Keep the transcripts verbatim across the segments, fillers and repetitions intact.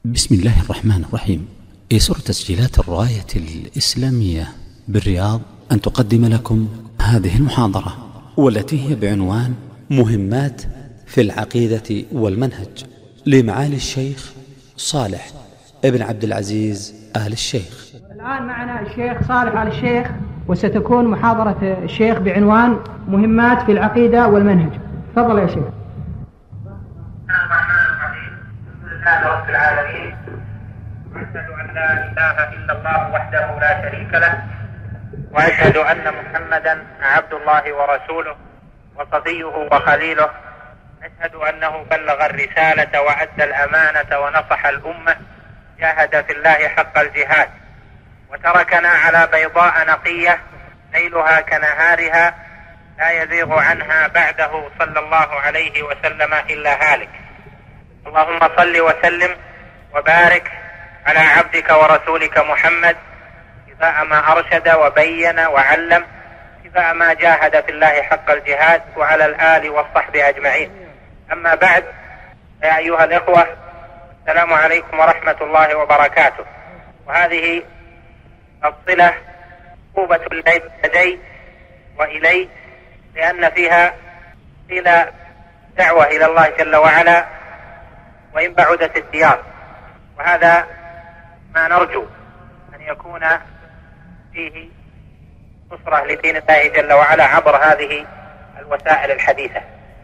بسم الله الرحمن الرحيم. يسر تسجيلات الراية الإسلامية بالرياض أن تقدم لكم هذه المحاضرة، والتي هي بعنوان مهمات في العقيدة والمنهج لمعالي الشيخ صالح ابن عبد العزيز آل الشيخ. الآن معنا الشيخ صالح آل الشيخ، وستكون محاضرة الشيخ بعنوان مهمات في العقيدة والمنهج. تفضل يا شيخ. رب العالمين، وأشهد أن لا إله إلا الله وحده لا شريك له، وأشهد أن محمدا عبد الله ورسوله وصفيه وخليله. أشهد أنه بلغ الرسالة وأدى الأمانة ونصح الأمة، جاهد في الله حق الجهاد، وتركنا على بيضاء نقية ليلها كنهارها لا يزيغ عنها بعده صلى الله عليه وسلم إلا هالك. اللهم صل وسلم وبارك على عبدك ورسولك محمد، كفاء ما أرشد وبين وعلم، كفاء ما جاهد في الله حق الجهاد، وعلى الآل والصحب أجمعين. أما بعد، يا أيها الإخوة، السلام عليكم ورحمة الله وبركاته. وهذه الصلة قوبة لدي وإلي، لأن فيها إلى دعوة إلى الله جل وعلا وإن بعدت الديار، وهذا ما نرجو أن يكون فيه نصرة لدين الله جل وعلا عبر هذه الوسائل الحديثة.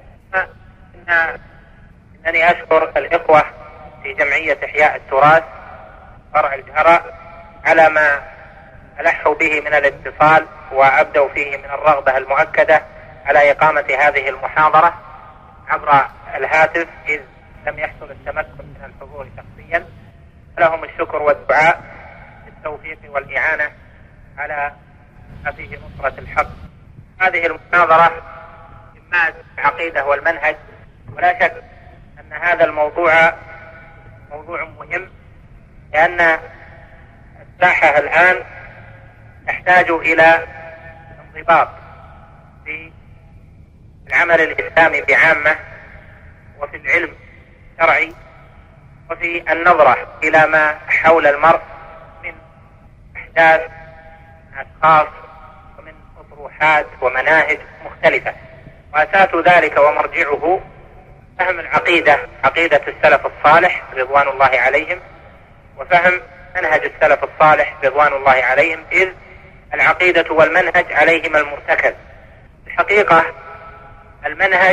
إن إنني أشكر الإخوة في جمعية إحياء التراث فرع الجهراء على ما ألحوا به من الاتصال وأبدوا فيه من الرغبة المؤكدة على إقامة هذه المحاضرة عبر الهاتف، إذ لم يحصل التمكن من الحضور شخصيا. لهم الشكر والدعاء بالتوفيق والإعانة على ما فيه نصرة الحق. هذه المحاضرة مهمات العقيدة والمنهج، ولا شك أن هذا الموضوع موضوع مهم، لأن الساحة الآن تحتاج إلى انضباط في العمل الإسلامي بعامة، وفي العلم الشرعي، وفي النظرة إلى ما حول المرء من أحداث أشخاص ومن أطروحات ومناهج مختلفة. وأساس ذلك ومرجعه فهم العقيدة، عقيدة السلف الصالح رضوان الله عليهم، وفهم منهج السلف الصالح رضوان الله عليهم، إذ العقيدة والمنهج عليهما المرتكز. الحقيقة المنهج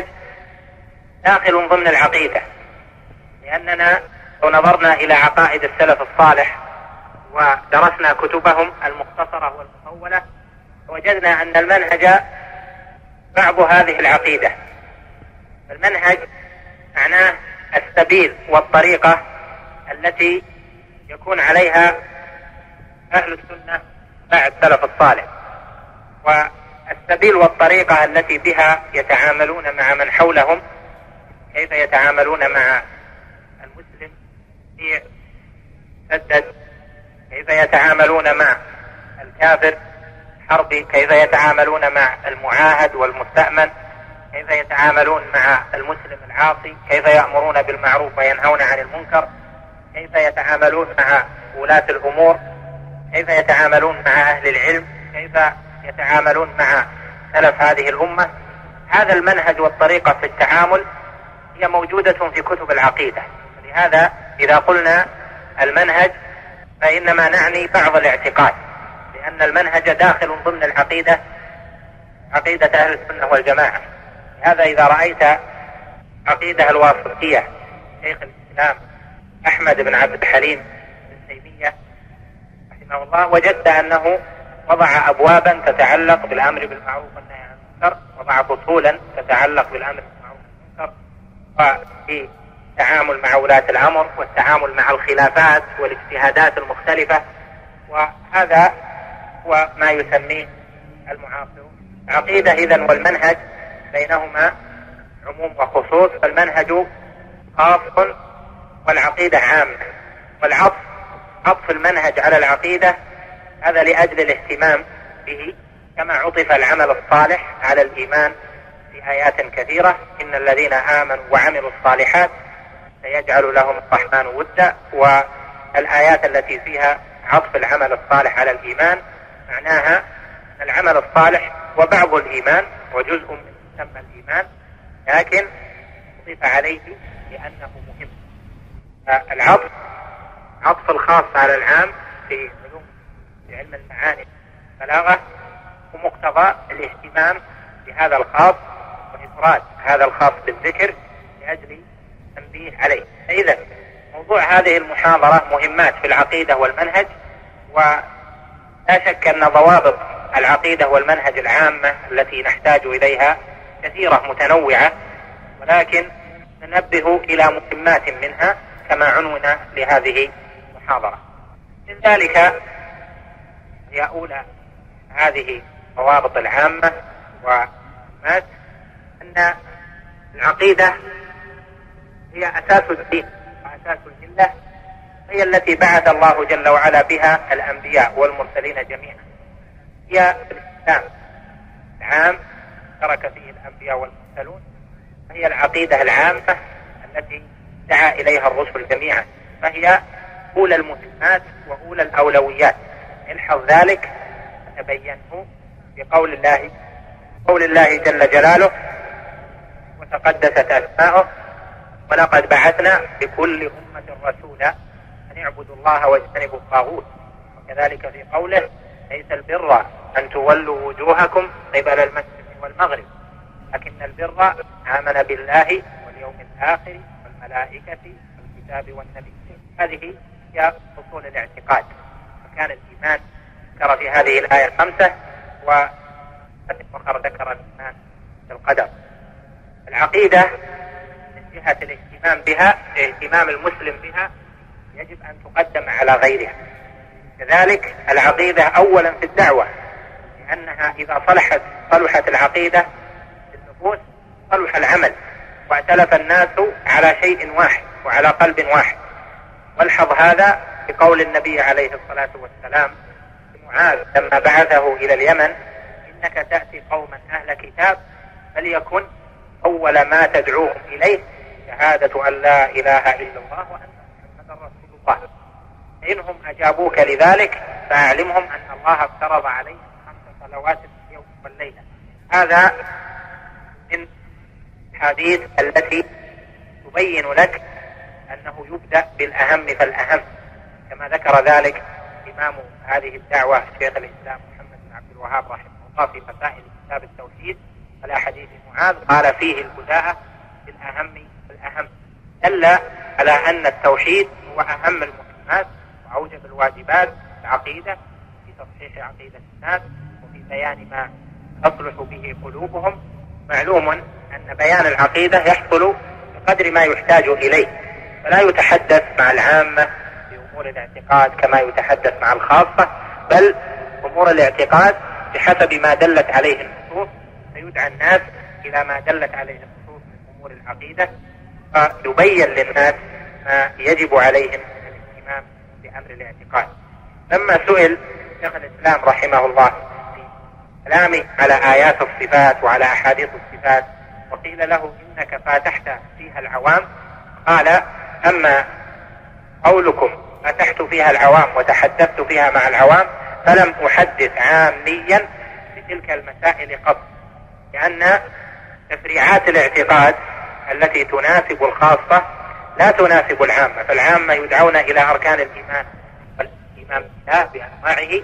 داخل ضمن العقيدة، لأننا لو نظرنا إلى عقائد السلف الصالح ودرسنا كتبهم المختصرة والمطولة، وجدنا أن المنهج بعض هذه العقيدة. المنهج معناه السبيل والطريقة التي يكون عليها أهل السنة بعد السلف الصالح، والسبيل والطريقة التي بها يتعاملون مع من حولهم، كيف يتعاملون مع المسلم في سدد، كيف يتعاملون مع الكافر حربي، كيف يتعاملون مع المعاهد والمستأمن، كيف يتعاملون مع المسلم العاصي، كيف يأمرون بالمعروف وينهون عن المنكر، كيف يتعاملون مع ولاة الأمور، كيف يتعاملون مع أهل العلم، كيف يتعاملون مع سلف هذه الأمة. هذا المنهج والطريقة في التعامل هي موجودة في كتب العقيدة. لهذا إذا قلنا المنهج فإنما نعني بعض الاعتقاد، لأن المنهج داخل ضمن العقيدة، عقيدة أهل السنة والجماعة. لهذا إذا رأيت عقيدة الواسطية شيخ الإسلام أحمد بن عبد الحليم بن تيمية رحمه الله، وجدت أنه وضع أبوابا تتعلق بالأمر بالمعروف والنهي عن المنكر، وضع فصولا تتعلق بالأمر بالمعروف والمنكر، وفي التعامل مع ولاة الأمر والتعامل مع الخلافات والاجتهادات المختلفة. وهذا هو ما يسميه المعاصرون عقيدة. إذن والمنهج بينهما عموم وخصوص، فالمنهج خاص والعقيدة عامة. والعطف عطف المنهج على العقيدة هذا لأجل الاهتمام به، كما عطف العمل الصالح على الإيمان في آيات كثيرة: إن الذين آمنوا وعملوا الصالحات سيجعل لهم الرحمن ودا، والآيات التي فيها عطف العمل الصالح على الإيمان معناها أن العمل الصالح وبعض الإيمان وجزء من مسمى الإيمان، لكن أضيف عليه لأنه مهم. العطف عطف الخاص على العام في علوم في علم المعاني والبلاغة ومقتضى الاهتمام بهذا الخاص وإفراد هذا الخاص بالذكر لأجل تنبيه عليه. فإذا موضوع هذه المحاضرة مهمات في العقيدة والمنهج، ولا شك أن ضوابط العقيدة والمنهج العامة التي نحتاج إليها كثيرة متنوعة، ولكن ننبه إلى مهمات منها كما عنون لهذه المحاضرة. من ذلك هي أولى هذه الضوابط العامة ومهمات أن العقيدة هي أساس الدين وأساس الملة، هي التي بعث الله جل وعلا بها الأنبياء والمرسلين جميعا. هي الإسلام العام ترك فيه الأنبياء والمرسلون، هي العقيدة العامة التي دعا إليها الرسل جميعا، فهي أولى المهمات وأولى الأولويات. الحظ ذلك تبينه بقول الله قول الله جل جلاله وتقدست أسماؤه ولقد بعثنا بكل أمة رسولا أن اعبدوا الله واجتنبوا الطاغوت. وكذلك في قوله ليس البر أن تولوا وجوهكم قبل المشرق والمغرب لكن البر آمن بالله واليوم الآخر والملائكة والكتاب والنبي. هذه هي أصول الاعتقاد، وكان الإيمان ذكر في هذه الآية الخمسة، وأخر ذكر الإيمان بالقدر. العقيدة من جهة الاهتمام بها اهتمام المسلم بها يجب أن تقدم على غيرها. كذلك العقيدة أولا في الدعوة، لأنها إذا صلحت صلحت العقيدة في النفوس صلح العمل، واعتلف الناس على شيء واحد وعلى قلب واحد. والحظ هذا بقول النبي عليه الصلاة والسلام لمعاذ لما بعثه إلى اليمن إنك تأتي قوما أهل كتاب فليكن أول ما تدعوهم إليه شهادة أن لا إله إلا الله وأن محمدا رسول الله، إنهم أجابوك لذلك فأعلمهم أن الله افترض عليهم خمس صلوات في اليوم والليلة. هذا من الحديث التي تبين لك أنه يبدأ بالأهم فالأهم، كما ذكر ذلك إمام هذه الدعوة شيخ الإسلام محمد بن عبد الوهاب رحمه الله في مسائل كتاب التوحيد على حديث معاذ، قال فيه البداءة بالأهم فالأهم، دل على أن التوحيد هو أهم المهمات وأوجب الواجبات العقيدة في تصحيح عقيدة الناس وفي بيان ما تصلح به قلوبهم. معلوم أن بيان العقيدة يحصل بقدر ما يحتاج إليه، فلا يتحدث مع العامة في أمور الاعتقاد كما يتحدث مع الخاصة، بل أمور الاعتقاد بحسب ما دلت عليه النصوص، فيدعى الناس إلى ما دلت عليه النصوص من أمور العقيدة، فيبين للناس ما يجب عليهم الاهتمام بأمر الاعتقاد. لما سئل شيخ الإسلام رحمه الله في كلامه على آيات الصفات وعلى أحاديث الصفات وقيل له إنك فاتحت فيها العوام، قال أما قولكم فتحت فيها العوام وتحدثت فيها مع العوام فلم أحدث عاميا بتلك المسائل قط، لأن تفريعات الاعتقاد التي تناسب الخاصة لا تناسب العامة، فالعامة يدعون إلى أركان الإيمان والإيمان بالله بأنواعه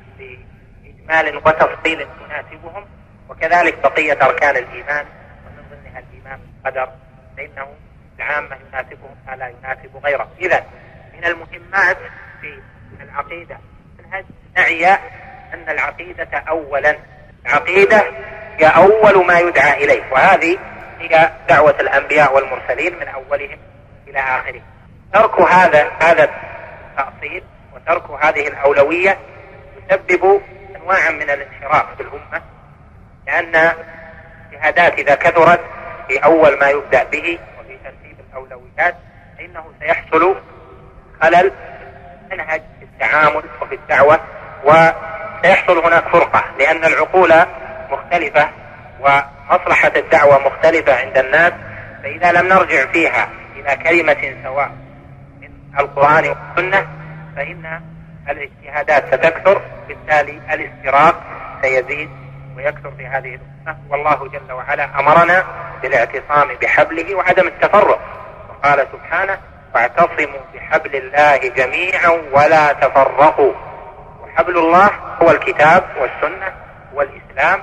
بإجمال وتفصيل تناسبهم، وكذلك بقية أركان الإيمان ومن ضمنها الإيمان بالقدر، فإنه العامة يناسبهم ما لا يناسب غيره. إذن من المهمات في العقيدة منهج نعي أن العقيدة أولا، العقيدة هي أول ما يدعى إليه، وهذه هي دعوة الأنبياء والمرسلين من أولهم إلى آخره. ترك هذا هذا التأصيل وترك هذه الأولوية يسبب أنواعا من الانحراف في الأمة، لأن الشهادات إذا كثرت في أول ما يبدأ به وفي ترتيب الأولويات فإنه سيحصل خلل منهج في التعامل وفي الدعوة، وسيحصل هناك فرقة، لأن العقول مختلفة ومصلحة الدعوة مختلفة عند الناس، فإذا لم نرجع فيها إلى إلى كلمة سواء من القرآن والسنة فإن الاجتهادات ستكثر، بالتالي الافتراق سيزيد ويكثر في هذه الأمة. والله جل وعلا أمرنا بالاعتصام بحبله وعدم التفرق، وقال سبحانه: واعتصموا بحبل الله جميعا ولا تفرقوا. وحبل الله هو الكتاب والسنة والإسلام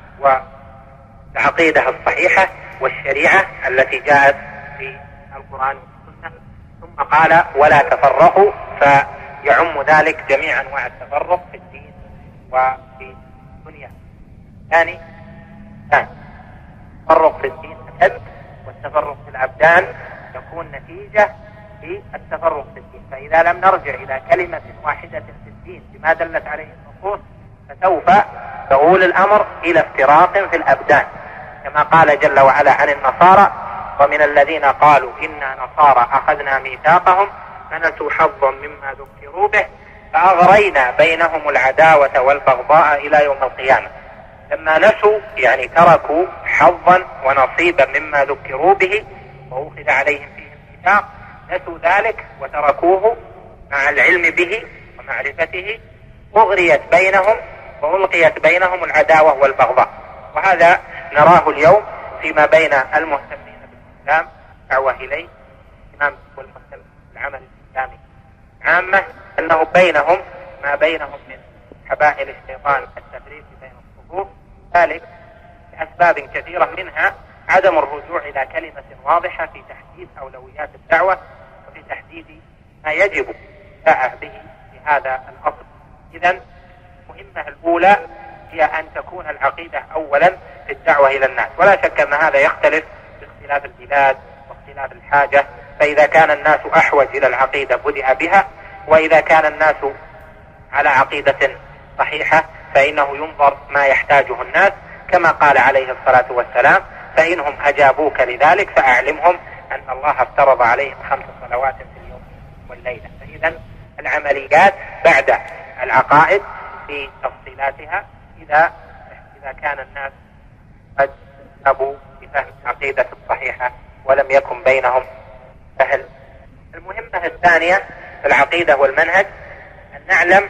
والعقيدة الصحيحة والشريعة التي جاءت في القرآن والسنة. ثم قال: ولا تفرقوا، فيعم ذلك جميع أنواع التفرق في الدين وفي الدنيا. ثاني ثاني التفرق في الدين أشد، والتفرق في الأبدان يكون نتيجة في التفرق في الدين. فإذا لم نرجع إلى كلمة واحدة في الدين بما دلت عليه النصوص فسوف يؤول الأمر إلى افتراق في الأبدان، كما قال جل وعلا عن النصارى: ومن الذين قالوا إنا نصارى أخذنا ميثاقهم فنسوا حظا مما ذكروا به فأغرينا بينهم العداوة والبغضاء إلى يوم القيامة. لما نسوا يعني تركوا حظا ونصيبا مما ذكروا به وأخذ عليهم فيه الميثاق، نسوا ذلك وتركوه مع العلم به ومعرفته، أغريت بينهم وألقيت بينهم العداوة والبغضاء. وهذا نراه اليوم فيما بين المهتمين بالإسلام دعوة إليه الإمام والمهتم بالعمل الإسلامي عامة، أنه بينهم ما بينهم من حبائل الشيطان التفريق بين الصفوف، ذلك لأسباب كثيرة، منها عدم الرجوع إلى كلمة واضحة في تحديد أولويات الدعوة وفي تحديد ما يجب الدعاء به في هذا الأصل. إذن المهمة الأولى هي أن تكون العقيدة أولا في الدعوة إلى الناس، ولا شك أن هذا يختلف باختلاف البلاد واختلاف الحاجة. فإذا كان الناس أحوج إلى العقيدة بدأ بها، وإذا كان الناس على عقيدة صحيحة فإنه ينظر ما يحتاجه الناس، كما قال عليه الصلاة والسلام: فإنهم أجابوك لذلك فأعلمهم أن الله افترض عليهم خمس صلوات في اليوم والليلة. فإذا العمليات بعد العقائد في تفصيلاتها إذا إذا كان الناس قد أبوا بفهم العقيدة الصحيحة ولم يكن بينهم سهل. المهمة الثانية في العقيدة والمنهج أن نعلم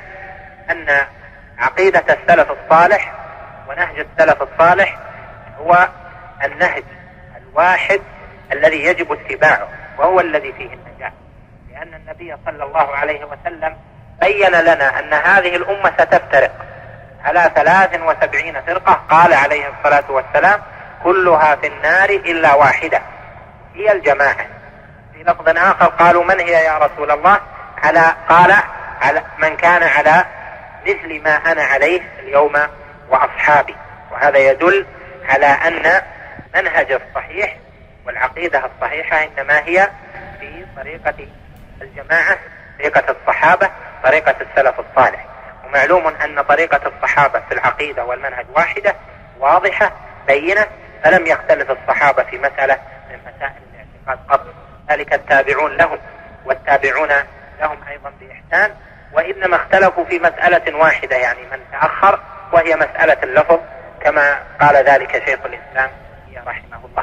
أن عقيدة السلف الصالح ونهج السلف الصالح هو النهج الواحد الذي يجب اتباعه، وهو الذي فيه النجاة، لأن النبي صلى الله عليه وسلم بين لنا أن هذه الأمة ستفترق على ثلاث وسبعين فرقة. قال عليه الصلاة والسلام: كلها في النار إلا واحدة هي الجماعة. في لفظ آخر قالوا: من هي يا رسول الله؟ على قال: على من كان على مثل ما أنا عليه اليوم وأصحابي. وهذا يدل على أن منهج الصحيح والعقيدة الصحيحة إنما هي في طريقة الجماعة، طريقة الصحابة، طريقة السلف الصالح. ومعلوم أن طريقة الصحابة في العقيدة والمنهج واحدة واضحة بينة، فلم يختلف الصحابة في مسألة من مسائل الاعتقاد قط، ذلك التابعون لهم والتابعون لهم أيضا بإحسان، وإنما اختلفوا في مسألة واحدة يعني من تأخر، وهي مسألة اللفظ، كما قال ذلك شيخ الإسلام رحمه الله.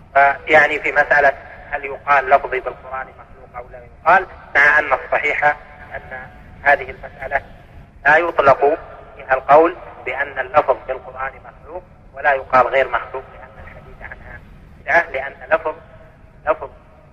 فيعني في مسألة هل يقال لفظي بالقرآن مخلوق أو لا يقال، مع أن الصحيح أن هذه المسألة لا يطلق فيها القول بأن اللفظ بالقرآن مخلوق، ولا يقال غير مخلوق، لأن الحديث عنها بدعة، لأن لفظ لفظ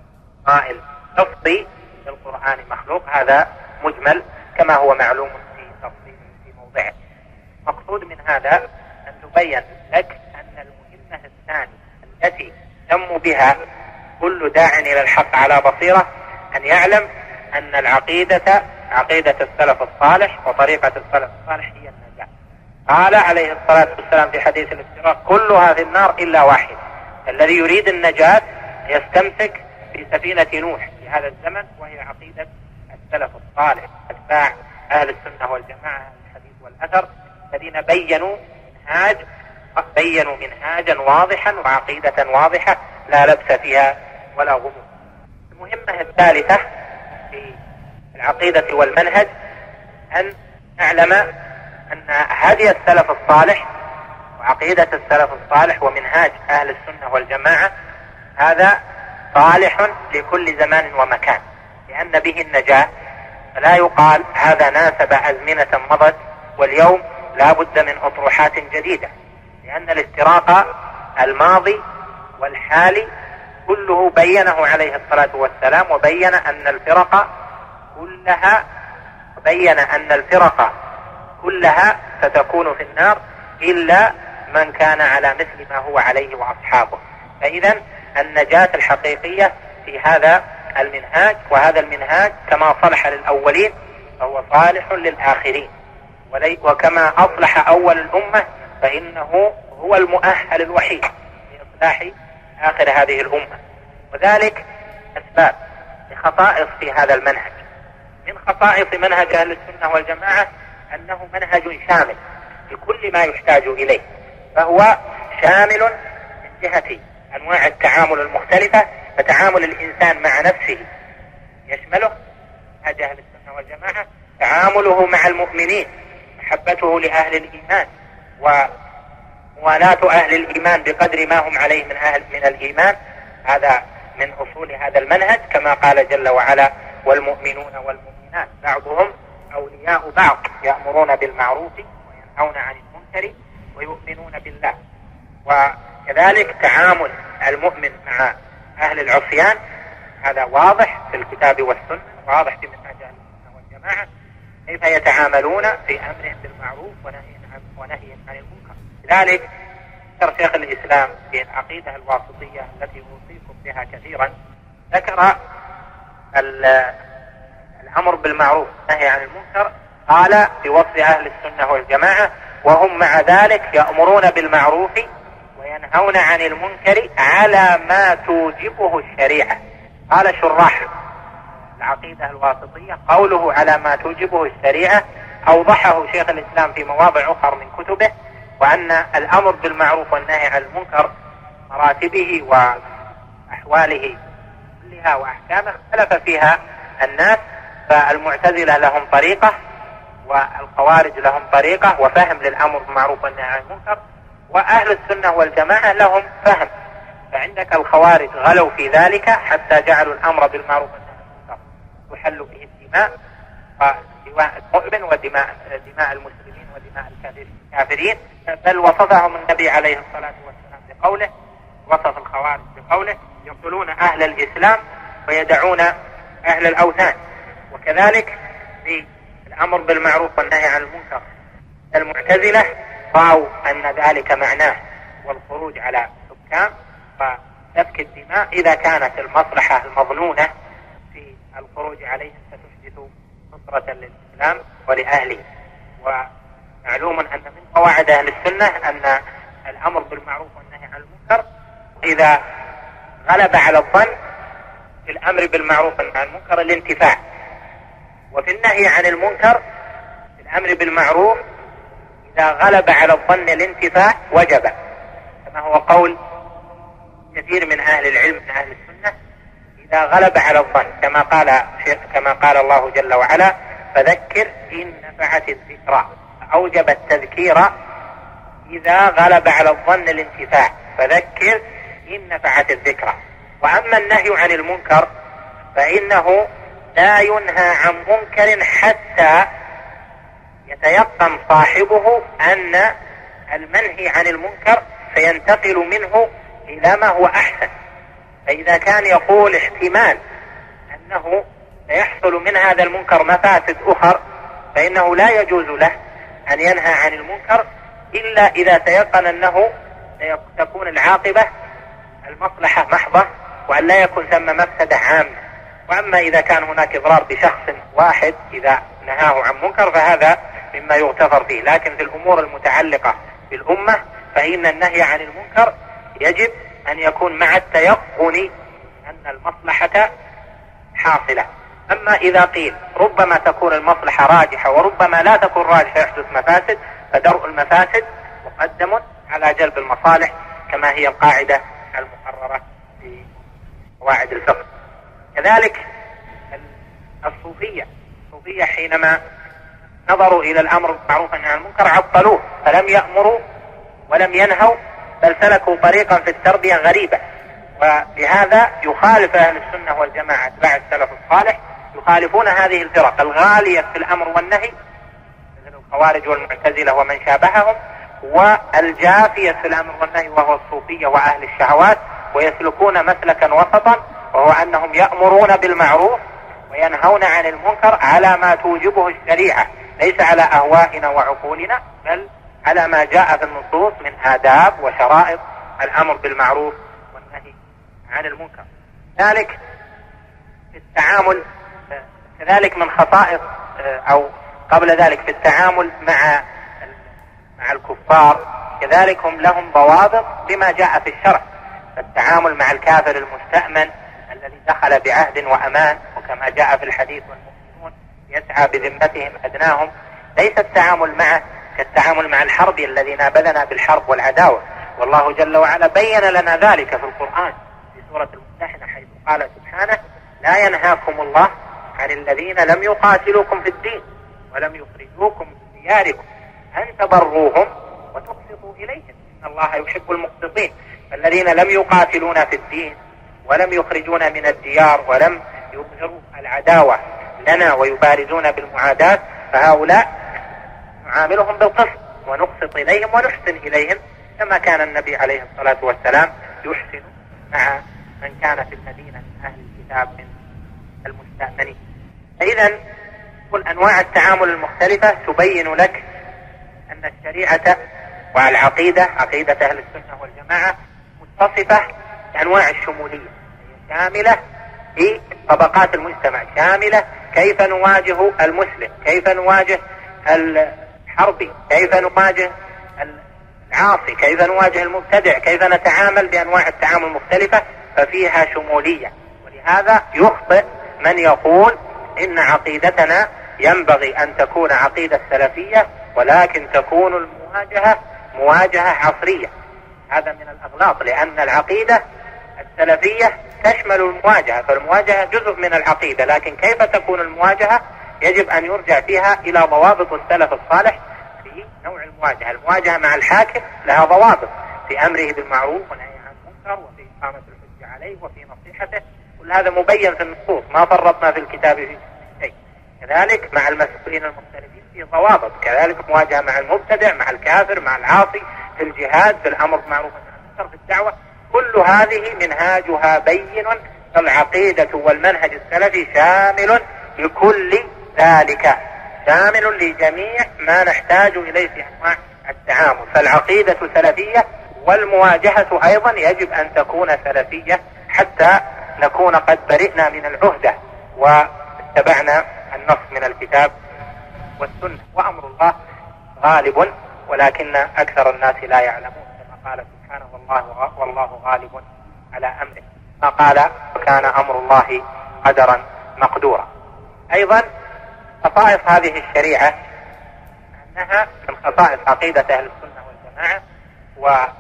قائل لفظي بالقرآن مخلوق هذا مجمل كما هو معلوم في تفصيل في موضعه. مقصود من هذا أن تبين لك أن المهمة الثانية التي تم بها كل داع إلى الحق على بصيرة أن يعلم أن العقيدة عقيدة السلف الصالح وطريقة السلف الصالح هي النجاة. قال عليه الصلاة والسلام في حديث الافتراق: كلها في النار إلا واحد. الذي يريد النجاة يستمسك في سفينة نوح في هذا الزمن، وهي عقيدة السلف الصالح أتباع أهل السنة والجماعة الحديث والأثر، الذين بينوا منهاج بينوا منهاجا واضحا وعقيدة واضحة لا لبس فيها ولا غموض. المهمة الثالثة في العقيدة والمنهج أن نعلم أن هدي السلف الصالح وعقيدة السلف الصالح ومنهاج أهل السنة والجماعة هذا صالح لكل زمان ومكان، لأن به النجاة، فلا يقال هذا ناسب أزمنة مضت واليوم لا بد من أطروحات جديدة، لأن الافتراق الماضي والحالي كله بينه عليه الصلاة والسلام، وبين أن الفرق كلها بين أن الفرق كلها ستكون في النار إلا من كان على مثل ما هو عليه وأصحابه. فإذا النجاة الحقيقية في هذا المنهاج، وهذا المنهاج كما صلح للأولين فهو صالح للآخرين، وكما أصلح أول الأمة فإنه هو المؤهل الوحيد لإصلاح آخر هذه الأمة. وذلك أسباب لخصائص في هذا المنهج. من خصائص منهج أهل السنة والجماعة أنه منهج شامل لكل ما يحتاج إليه، فهو شامل من جهة أنواع التعامل المختلفة، فتعامل الإنسان مع نفسه يشمله منهج أهل السنة والجماعة، تعامله مع المؤمنين، محبته لأهل الإيمان وموالاة أهل الإيمان بقدر ما هم عليه من أهل من الإيمان، هذا من أصول هذا المنهج، كما قال جل وعلا: والمؤمنون والمؤمنات بعضهم أولياء بعض يأمرون بالمعروف وينهون عن المنكر ويؤمنون بالله. وكذلك تعامل المؤمن مع أهل العصيان هذا واضح في الكتاب والسنة، واضح في منهج أهل السنة والجماعة، كيف يتعاملون في أمرهم بالمعروف ونهي عن المنكر. لذلك ذكر شيخ الإسلام في العقيدة الواسطية التي أوصيكم بها كثيرا، ذكر الأمر بالمعروف والنهي عن المنكر، قال في وصف أهل السنة والجماعة: وهم مع ذلك يأمرون بالمعروف وينهون عن المنكر على ما توجبه الشريعة. قال شراح العقيدة الواسطية: قوله على ما توجبه الشريعة أوضحه شيخ الإسلام في مواضع أخرى من كتبه، وأن الأمر بالمعروف والنهي عن المنكر مراتبه وأحواله كلها وأحكامه اختلف فيها الناس، فالمعتزلة لهم طريقة والخوارج لهم طريقة وفهم للأمر بالمعروف والنهي عن المنكر، وأهل السنة والجماعة لهم فهم. فعندك الخوارج غلوا في ذلك حتى جعلوا الأمر بالمعروف والنهي عن المنكر يحل به الدماء، ودماء المؤمن ودماء دماء المسلمين ودماء الكافرين، بل وصفهم النبي عليه الصلاة والسلام بقوله، وصف الخوارج بقوله: يقتلون أهل الإسلام ويدعون أهل الأوثان. وكذلك في الأمر بالمعروف والنهي عن المنكر المعتزلة رأوا أن ذلك معناه والخروج على الحكام وسفك الدماء إذا كانت المصلحة المظنونة في الخروج عليهم ستحدث نصرة للإسلام ولأهله. ومعلوم أن من قواعد أهل السنة أن الأمر بالمعروف والنهي عن المنكر إذا غلب على الظن في الأمر بالمعروف والنهي عن المنكر الانتفاع، وفي النهي عن المنكر في الأمر بالمعروف إذا غلب على الظن الانتفاع وجب، كما هو قول كثير من أهل العلم من أهل السنة: إذا غلب على الظن، كما قال كما قال الله جل وعلا: فذكر إن نفعت الذكرى، فأوجب التذكير إذا غلب على الظن الانتفاع، فذكر إن نفعت الذكرى. وأما النهي عن المنكر فإنه لا ينهى عن منكر حتى يتيقن صاحبه أن المنهي عن المنكر سينتقل منه إلى ما هو أحسن. فإذا كان يقول احتمال أنه سيحصل من هذا المنكر مفاسد أخر، فإنه لا يجوز له أن ينهى عن المنكر إلا إذا تيقن أنه تكون العاقبة المصلحة محضة وأن لا يكون ثم مفسدة عامة. وأما إذا كان هناك إضرار بشخص واحد إذا نهاه عن منكر فهذا مما يغتفر فيه، لكن في الأمور المتعلقة بالأمة فإن النهي عن المنكر يجب أن يكون مع التيقن أن المصلحة حاصلة. أما إذا قيل ربما تكون المصلحة راجحة وربما لا تكون راجحة يحدث مفاسد، فدرء المفاسد مقدم على جلب المصالح، كما هي القاعدة المقررة في قواعد الفقه. كذلك الصوفية الصوفية حينما نظروا إلى الأمر بالمعروف والنهي عن المنكر عطلوه، فلم يأمروا ولم ينهوا، بل سلكوا طريقا في التربية غريبة، ولهذا يخالف أهل السنة والجماعة اتباع السلف الصالح، يخالفون هذه الفرق الغالية في الأمر والنهي مثل الخوارج والمعتزلة ومن شابههم، والجافية في الأمر والنهي وهو الصوفية وأهل الشهوات، ويسلكون مسلكا وسطا وهو أنهم يأمرون بالمعروف وينهون عن المنكر على ما توجبه الشريعة، ليس على أهوائنا وعقولنا، بل على ما جاء في النصوص من آداب وشرائط الأمر بالمعروف والنهي عن المنكر. ذلك في التعامل كذلك من خصائص أو قبل ذلك في التعامل مع مع الكفار كذلك هم لهم ضوابط بما جاء في الشرع. التعامل مع الكافر المستأمن الذي دخل بعهد وأمان، وكما جاء في الحديث والمؤمنون يسعى بذمتهم أدناهم، ليس التعامل معه كالتعامل مع الحرب الذي نابذنا بالحرب والعداوة، والله جل وعلا بين لنا ذلك في القرآن في سورة الممتحنة حيث قال سبحانه: لا ينهاكم الله عن الذين لم يقاتلوكم في الدين ولم يخرجوكم من دياركم أن تبروهم وتقسطوا إليهم إن الله يحب المقسطين. فالذين لم يقاتلون في الدين ولم يخرجون من الديار ولم يظهروا العداوة لنا ويبارزون بالمعاداة، فهؤلاء نعاملهم بالقسط ونقسط إليهم ونحسن إليهم كما كان النبي عليه الصلاة والسلام يحسن مع من كان في المدينة من أهل الكتاب من المستأمنين. إذن كل أنواع التعامل المختلفة تبين لك أن الشريعة والعقيدة عقيدة أهل السنة والجماعة متصفة بأنواع الشمولية، شاملة في طبقات المجتمع، شاملة كيف نواجه المسلم، كيف نواجه الحربي، كيف نواجه العاصي، كيف نواجه المبتدع، كيف نتعامل بأنواع التعامل المختلفة، ففيها شمولية. ولهذا يخطئ من يقول إن عقيدتنا ينبغي أن تكون عقيدة سلفية ولكن تكون المواجهة مواجهة عصرية. هذا من الأغلاط، لأن العقيدة السلفية تشمل المواجهة، فالمواجهة جزء من العقيدة، لكن كيف تكون المواجهة يجب أن يرجع فيها إلى ضوابط السلف الصالح في نوع المواجهة. المواجهة مع الحاكم لها ضوابط في أمره بالمعروف ونهي عن المنكر وفي إقامة الحجة عليه وفي نصيحته، كل هذا مبين في النصوص، ما فرطنا في الكتاب في شيء. كذلك مع المسؤولين المختلفين في ضوابط، كذلك مواجهة مع المبتدع، مع الكافر، مع العاصي، في الجهاد، في الأمر بالمعروف والنهي عن المنكر، في الدعوة، كل هذه منهاجها بين. العقيدة والمنهج السلفي شامل لكل ذلك، شامل لجميع ما نحتاج إليه في أنواع التعامل. فالعقيدة سلفية والمواجهة أيضا يجب أن تكون سلفية حتى نكون قد برئنا من العهدة واتبعنا النص من الكتاب والسنة. وأمر الله غالب ولكن أكثر الناس لا يعلمون، كما قال سبحانه: والله والله غالب على أمره، ما قال وكان أمر الله قدرا مقدورا. أيضا خصائص هذه الشريعة أنها من خصائص عقيدة أهل السنة والجماعة ومع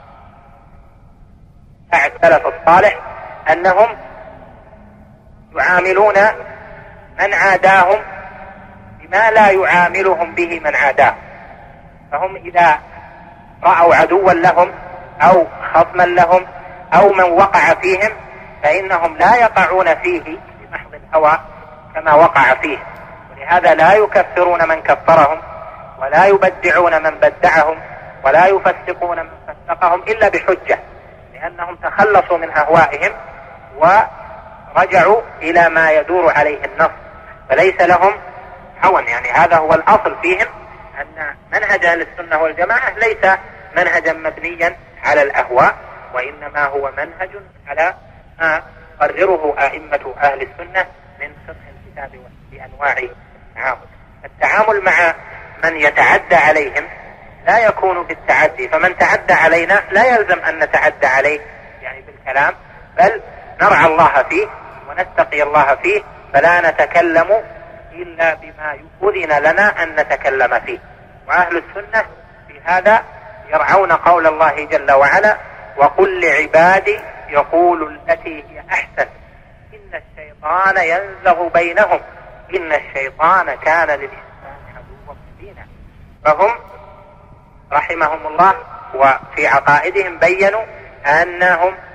السلف الصالح أنهم يعاملون من عاداهم بما لا يعاملهم به من عاداهم. فهم إذا رأوا عدوا لهم أو خصما لهم أو من وقع فيهم فإنهم لا يقعون فيه بمحض الهوى كما وقع فيه، ولهذا لا يكفرون من كفرهم ولا يبدعون من بدعهم ولا يفسقون من فسقهم إلا بحجة، لأنهم تخلصوا من أهوائهم ورجعوا إلى ما يدور عليه النص، فليس لهم هوى. يعني هذا هو الأصل فيهم، أن منهج أهل السنة والجماعة ليس منهجا مبنيا على الأهواء، وإنما هو منهج على ما قرره أئمة أهل السنة من فقه الكتاب بأنواع التعامل. التعامل مع من يتعدى عليهم لا يكون بالتعدي، فمن تعدى علينا لا يلزم أن نتعدى عليه يعني بالكلام، بل نرعى الله فيه ونتقي الله فيه، فلا نتكلم إلا بما أذن لنا أن نتكلم فيه. وأهل السنة في هذا يرعون قول الله جل وعلا: وقل لعبادي يقول التي هي أحسن إن الشيطان ينزغ بينهم إن الشيطان كان للإنسان عدوا مبينا. فهم رحمهم الله وفي عقائدهم بينوا أنهم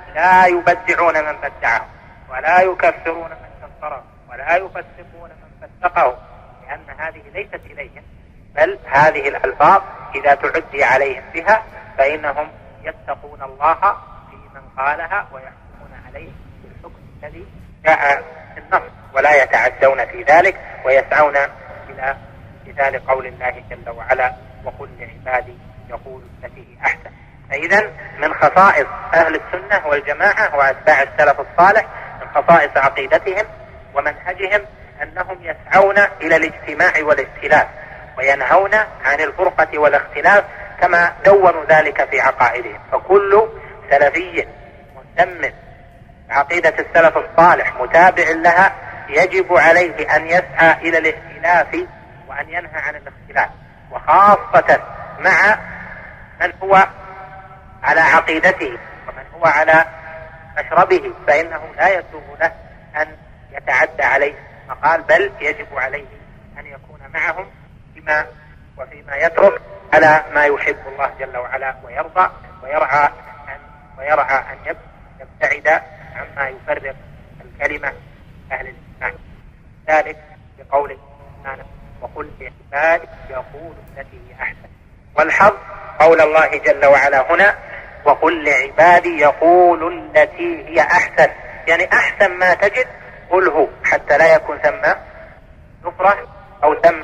لا يبدعون من بدعهم ولا يكفرون من كفرهم ولا يفسقون من فسقهم، لأن هذه ليست إليهم، بل هذه الألفاظ إذا تعدي عليهم بها فإنهم يتقون الله في من قالها ويحكمون عليه بالحكم الذي جاء في النص، ولا يتعدون في ذلك ويسعون إلى مثال قول الله جل وعلا: وقل لعبادي يقول التي هي أحسن. فإذا من خصائص أهل السنة والجماعة وأتباع السلف الصالح، من خصائص عقيدتهم ومنهجهم، أنهم يسعون إلى الاجتماع والائتلاف وينهون عن الفرقة والاختلاف كما دونوا ذلك في عقائدهم. فكل سلفي مهتم بعقيدة السلف الصالح متابع لها يجب عليه أن يسعى إلى الائتلاف وأن ينهى عن الاختلاف، وخاصة مع من هو على عقيدته ومن هو على مشربه، فإنه لا يسوغ له أن يتعدى عليه مقال، بل يجب عليه أن يكون معهم فيما وفيما يترك على ما يحب الله جل وعلا ويرضى، ويرعى أن ويرعى أن يبتعد عما يفرق الكلمة أهل الإسلام. ذلك بقوله سبحانه: وقل لعبادي يقول التي هي أحسن. والحظ قول الله جل وعلا هنا: وقل لعبادي يقول التي هي أحسن، يعني أحسن ما تجد قله، حتى لا يكون ثم نفرة أو ثم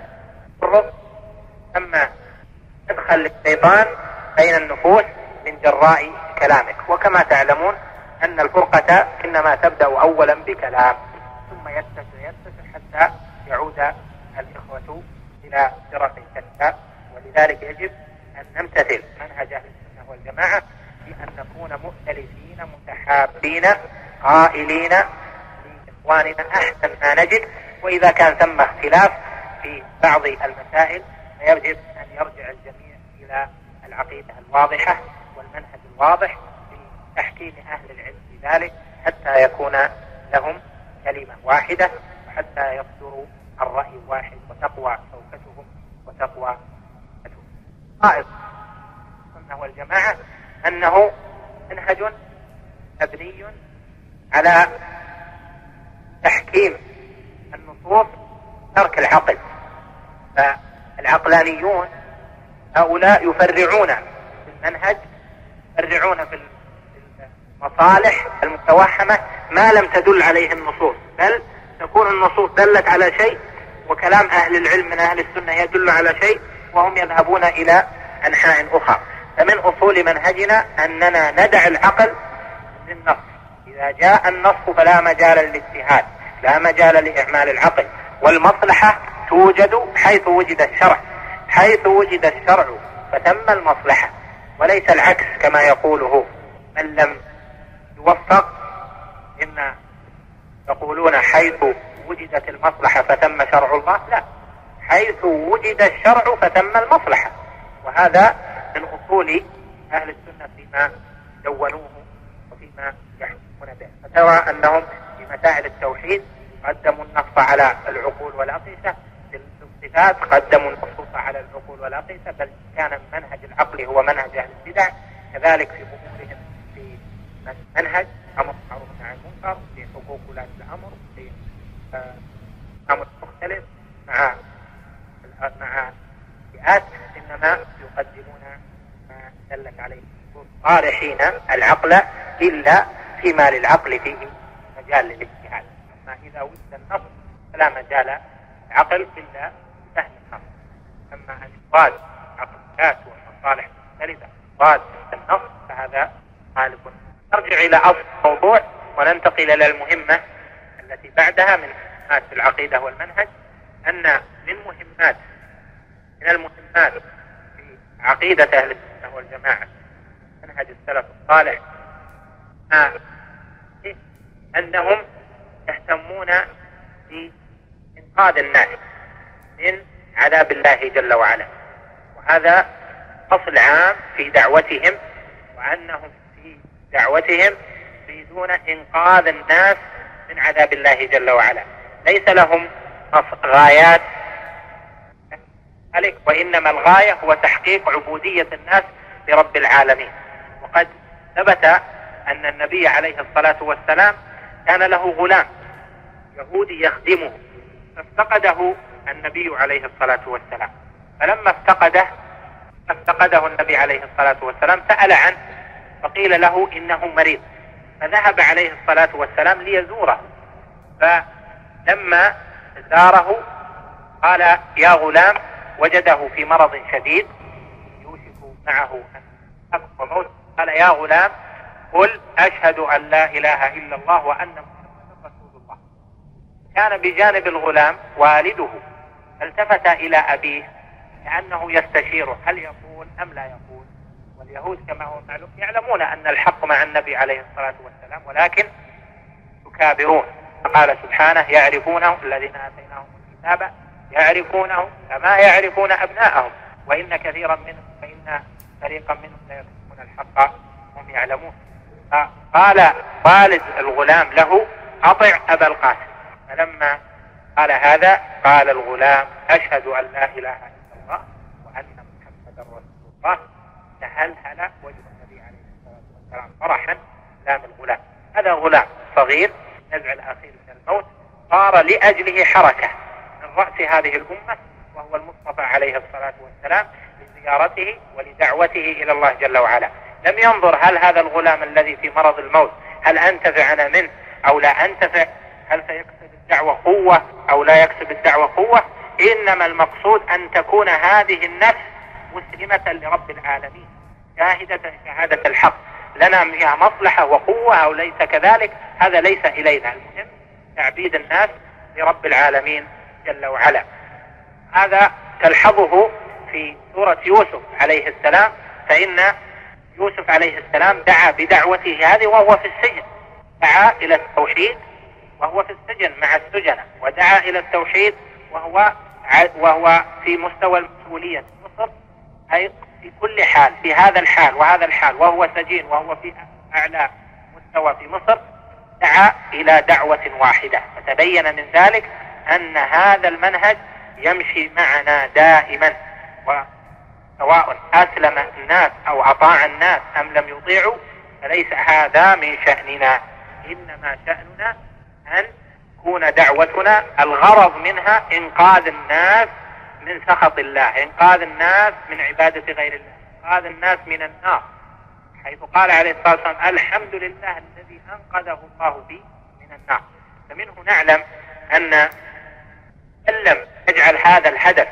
فرق ثم تدخل الشيطان بين النفوس من جراء كلامك. وكما تعلمون أن الفرقة إنما تبدأ أولا بكلام ثم يتسع يتسع حتى يعود الإخوة إلى فرق شتى. ولذلك يجب أن نمتثل منهج أهل السنة والجماعة بأن نكون مؤتلفين متحابين قائلين لإخواننا أحسن ما نجد، وإذا كان ثم اختلاف في بعض المسائل فيجب أن يرجع الجميع إلى العقيدة الواضحة والمنهج الواضح في تحكيم أهل العلم في ذلك، حتى يكون لهم كلمة واحدة وحتى يصدروا الرأي الواحد وتقوى شوكتهم وتقوى أتهم. قائد السنة والجماعة أنه منهج مبني على تحكيم النصوص ترك العقل. فالعقلانيون هؤلاء يفرعون في المنهج، يفرعون في المصالح المتوهمة ما لم تدل عليه النصوص، بل تكون النصوص دلت على شيء وكلام أهل العلم من أهل السنة يدل على شيء وهم يذهبون إلى أنحاء أخرى. فمن أصول منهجنا أننا ندع العقل للنص، إذا جاء النص فلا مجال للاجتهاد، لا مجال لإعمال العقل، والمصلحة توجد حيث وجد الشرع، حيث وجد الشرع فتم المصلحة، وليس العكس كما يقوله من لم يوفق، إن يقولون حيث وجدت المصلحة فتم شرع الله، لا، حيث وجد الشرع فتم المصلحة. وهذا من أصول أهل السنة فيما دونوه وفيما يحكمون به. فترى أنهم في مسائل التوحيد قدموا النص على العقول والأقيسة، في الصفات قدموا النصوص على العقول والأقيسة، بل كان منهج العقل هو منهج أهل البدع. كذلك في أمورهم في منهج أمر معروف عن المنكر، في حقوق ولاة الأمر، في أمر مختلف مع مع فئات، إنما يقدمون ما دلت عليه طارحين العقل إلا فيما للعقل فيه مجال للاجتهاد. أما إذا وجد النص فلا مجال العقل إلا فهم النص. أما أن يضاد عقليات والمصالح المختلفة ضاد النص فهذا خالف. نرجع إلى أصل الموضوع وننتقل إلى المهمة التي بعدها من مهمات العقيدة والمنهج. أن من مهمات من المهمات في عقيدة أهل السنة والجماعة منهج السلف الصالح أنهم يهتمون بإنقاذ الناس من عذاب الله جل وعلا، وهذا أصل عام في دعوتهم، وأنهم في دعوتهم يريدون إنقاذ الناس من عذاب الله جل وعلا. ليس لهم غايات عليك، وإنما الغاية هو تحقيق عبودية الناس لرب العالمين. وقد ثبت أن النبي عليه الصلاة والسلام كان له غلام يهودي يخدمه، فافتقده النبي عليه الصلاة والسلام. فلما افتقده افتقده النبي عليه الصلاة والسلام سأل عنه، فقيل له إنه مريض، فذهب عليه الصلاة والسلام ليزوره. فلما زاره قال: يا غلام، وجده في مرض شديد يوشك معه أن يموت. قال: يا غلام، قل أشهد أن لا إله إلا الله وأن محمدا رسول الله. كان بجانب الغلام والده، فالتفت إلى أبيه كأنه يستشيره هل يقول أم لا يقول. واليهود كما هو معلوم يعلمون أن الحق مع النبي عليه الصلاة والسلام، ولكن يكابرون. فقال سبحانه: يعرفونه الذين آتيناهم الكتاب يعرفونه كما يعرفون أبناءهم وإن كثيرا منهم فإن فريقا منهم لا يكتمون الحق هم يعلمون. فقال والد الغلام له: أطع أبا القاسم. فلما قال هذا قال الغلام: أشهد أن لا إله إلا الله وأن محمدا رسول الله. تهلهل وجه النبي عليه الصلاة والسلام فرحا لام الغلام. هذا غلام صغير نزع الأخير من الموت صار لأجله حركة من رأس هذه الأمة، وهو المصطفى عليه الصلاة والسلام، لزيارته ولدعوته إلى الله جل وعلا. لم ينظر هل هذا الغلام الذي في مرض الموت هل أنتفع أنا منه أو لا أنتفع، هل سيكسب الدعوة قوة أو لا يكسب الدعوة قوة. إنما المقصود أن تكون هذه النفس مسلمة لرب العالمين شاهدة شهادة الحق. لنا فيها مصلحة وقوة أو ليس كذلك، هذا ليس إلينا، المهم تعبيد الناس لرب العالمين جل وعلا. هذا تلحظه في سورة يوسف عليه السلام، فإن يوسف عليه السلام دعا بدعوته هذه وهو في السجن، دعا إلى التوحيد وهو في السجن مع السجنة، ودعا إلى التوحيد وهو وهو في مستوى المسؤولية في مصر، أي في كل حال، في هذا الحال وهذا الحال، وهو سجين وهو في أعلى مستوى في مصر، دعا إلى دعوة واحدة. فتبين من ذلك أن هذا المنهج يمشي معنا دائما، وسواء أسلم الناس أو أطاع الناس أم لم يطيعوا فليس هذا من شأننا، إنما شأننا أن تكون دعوتنا الغرض منها إنقاذ الناس من سخط الله، إنقاذ الناس من عبادة غير الله، إنقاذ الناس من النار، حيث قال عليه الصلاة والسلام: الحمد لله الذي أنقذه الله بي من النار. فمنه نعلم أن من لم يجعل هذا الهدف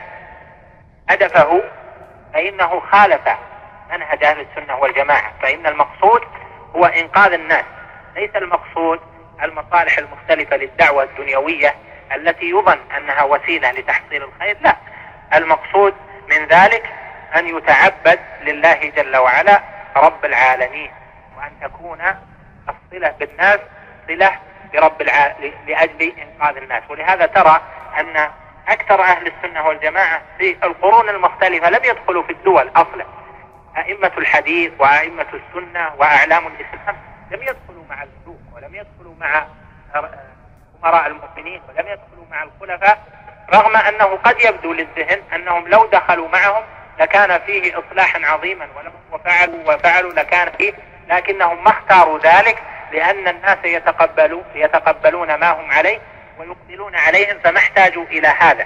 هدفه فإنه خالف منهج أهل السنة والجماعة. فإن المقصود هو إنقاذ الناس، ليس المقصود المصالح المختلفة للدعوة الدنيوية التي يظن أنها وسيلة لتحصيل الخير، لا، المقصود من ذلك أن يتعبد لله جل وعلا رب العالمين، وأن تكون الصلة بالناس صلة برب العالمين لأجل إنقاذ الناس. ولهذا ترى أن أكثر أهل السنة والجماعة في القرون المختلفة لم يدخلوا في الدول أصلا. أئمة الحديث وأئمة السنة وأعلام الإسلام لم يدخلوا مع الملوك، ولم يدخلوا مع أمراء المؤمنين، ولم يدخلوا مع الخلفاء، رغم أنه قد يبدو للذهن أنهم لو دخلوا معهم لكان فيه إصلاحا عظيما وفعلوا وفعلوا لكان فيه، لكنهم ما اختاروا ذلك لأن الناس يتقبلوا يتقبلون ما هم عليه ويقبلون عليهم، فما احتاجوا إلى هذا.